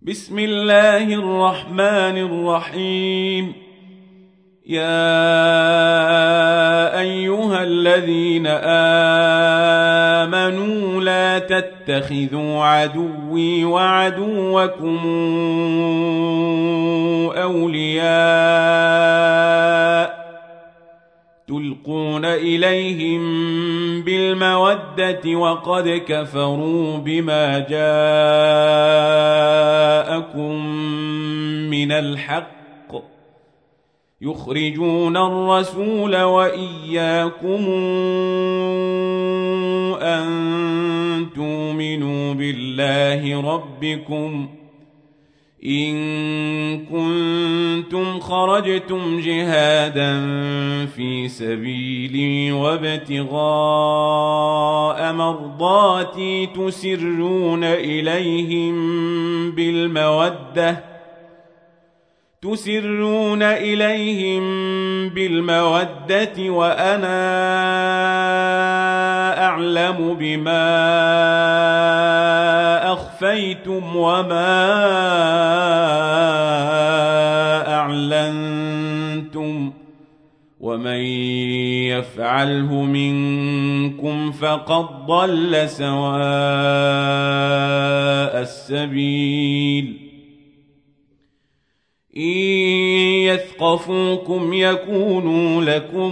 بسم الله الرحمن الرحيم. يا أيها الذين آمنوا لا تتخذوا عدوي وعدوكم أولياء تلقون إليهم بالمودة وقد كفروا بما جاءكم من الحق يخرجون الرسول وإياكم أن تؤمنوا بالله ربكم إن كنتم خرجتم جهادا في سبيلي وابتغاء مرضاتي تسرون إليهم بالمودة وأنا أعلم بما أخفيتم وما أعلنتم ومن يفعله منكم فقد ضل سواء السبيل. إن يثقفوكم يكونوا لكم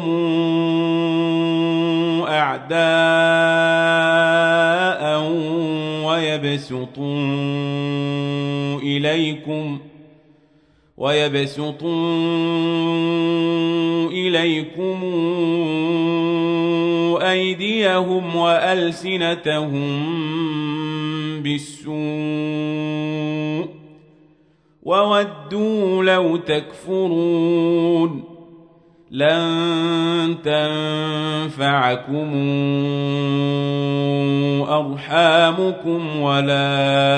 أعداء ويبسطوا إليكم أيديهم وألسنتهم بالسوء وودوا لو تكفرون. لن تنفعكم أرحامكم ولا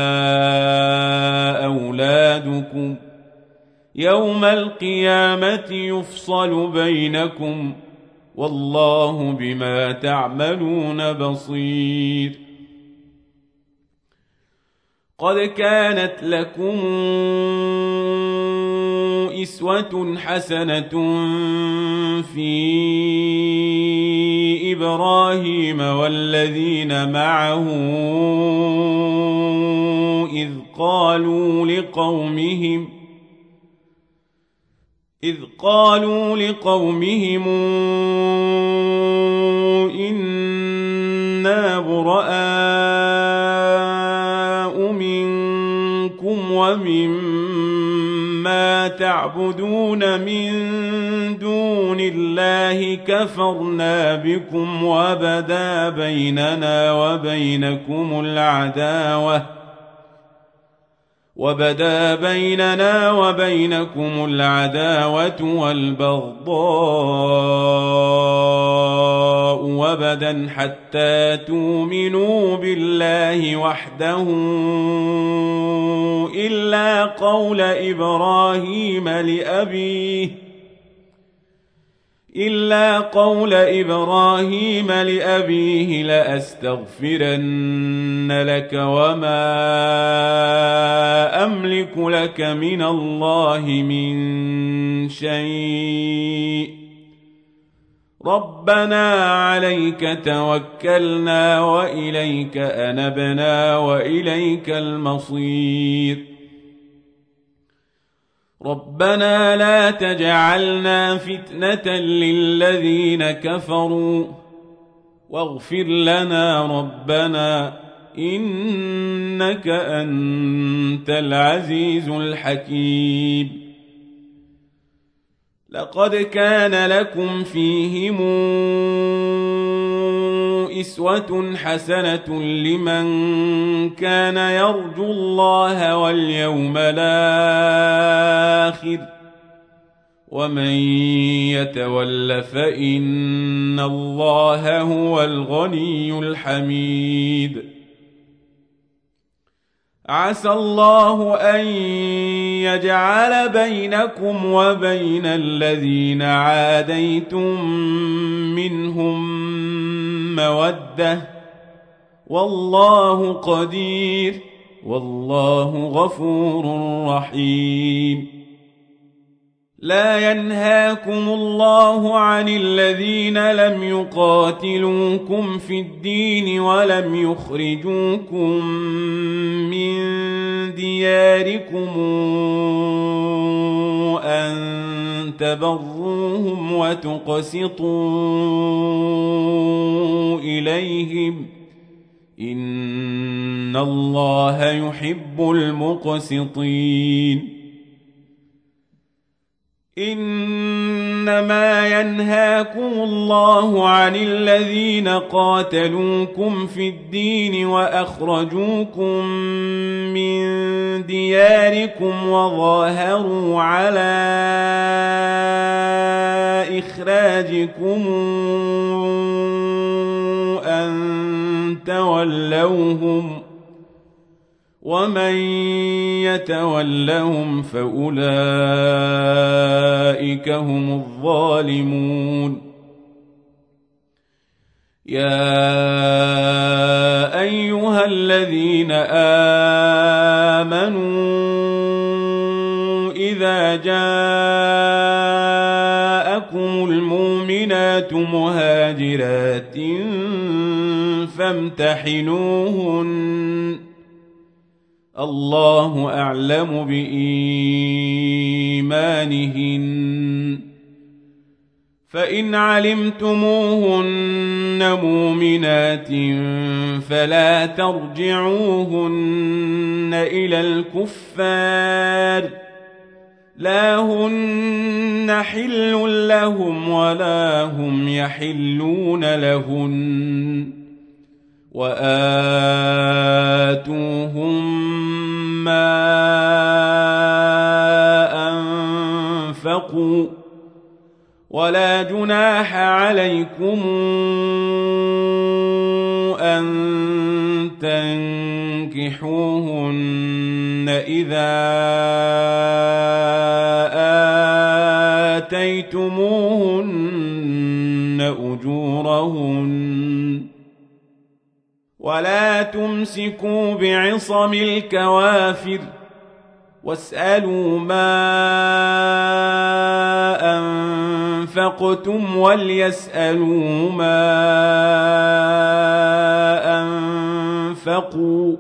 أولادكم يوم القيامة يفصل بينكم والله بما تعملون بصير. قد كانت لكم أسوة حسنة في إبراهيم والذين معه إذ قالوا لقومهم إنا براء منكم ومما تعبدون من دون الله كفرنا بكم وبدا بيننا وبينكم العداوة والبغضاء وبدا حتى تؤمنوا بالله وحده إلا قول إبراهيم لأبيه لأستغفرن لك وما أملك لك من الله من شيء ربنا عليك توكلنا وإليك أنبنا وإليك المصير. ربنا لا تجعلنا فتنة للذين كفروا واغفر لنا ربنا إنك أنت العزيز الحكيم. لقد كان لكم فيهم أسوة حسنة لمن كان يرجو الله واليوم الآخر ومن يتول فإن الله هو الغني الحميد. عسى الله أن يجعل بينكم وبين الذين عاديتم منهم مودة والله قدير والله غفور رحيم. لا ينهاكم الله عن الذين لم يقاتلوكم في الدين ولم يخرجوكم من دياركم أن تبروهم وتقسطوا إليهم إن الله يحب المقسطين. إنما ينهاكم الله عن الذين قاتلوكم في الدين وأخرجوكم من دياركم وظاهروا على إخراجكم أن تولوهم ومن يتولهم فأولئك هم الظالمون. يا أيها الذين آمنوا إذا جاءكم المؤمنات مهاجرات فامتحنوهن الله أعلم بإيمانهن فإن علمتموهن مؤمنات فلا ترجعوهن إلى الكفار لا هن حل لهم ولا هم يحلون لهن وآتوهم ما أنفقوا ولا جناح عليكم أن تنكحوهن إذا آتيتموهن أجورهن ولا تمسكوا بعصم الكوافر واسألوا ما أنفقتم وليسألوا ما أنفقوا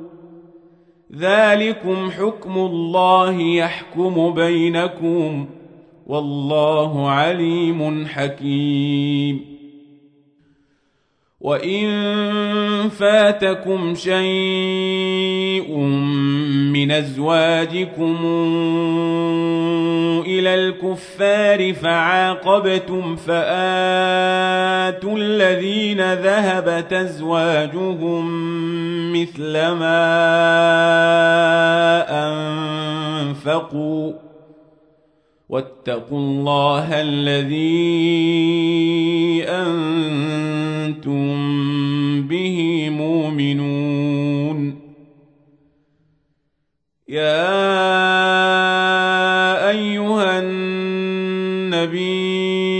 ذلكم حكم الله يحكم بينكم والله عليم حكيم. وإن فاتكم شيء من أزواجكم إلى الكفار فعاقبتم فآتوا الذين ذهبت أزواجهم مثل ما أنفقوا واتقوا الله الذي أنتم به مؤمنون. يا أيها النبي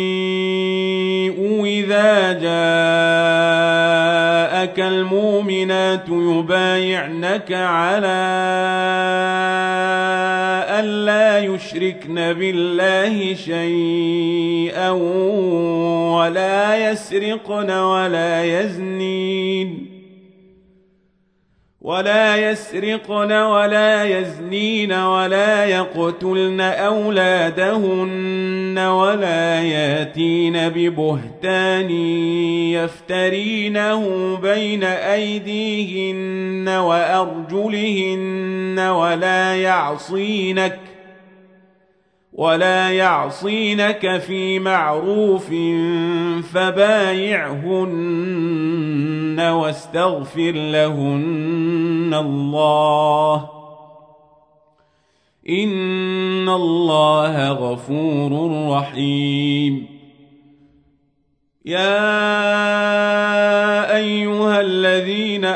إذا جاءك المؤمنات يبايعنك على ألا يشركن بالله شيئا ولا يسرقن ولا يزنين ولا يقتلن أولادهن ولا ياتين ببهتان يفترينه بين أيديهن وأرجلهن ولا يعصينك في معروف فبايعهن واستغفر لهن الله إن الله غفور رحيم. يا أيها الذين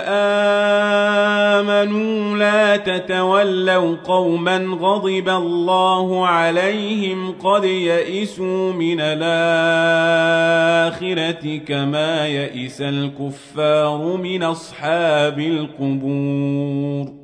آمنوا لا تتولوا قوما غضب الله عليهم قد يئسوا من الآخرة كما يئس الكفار من أصحاب القبور.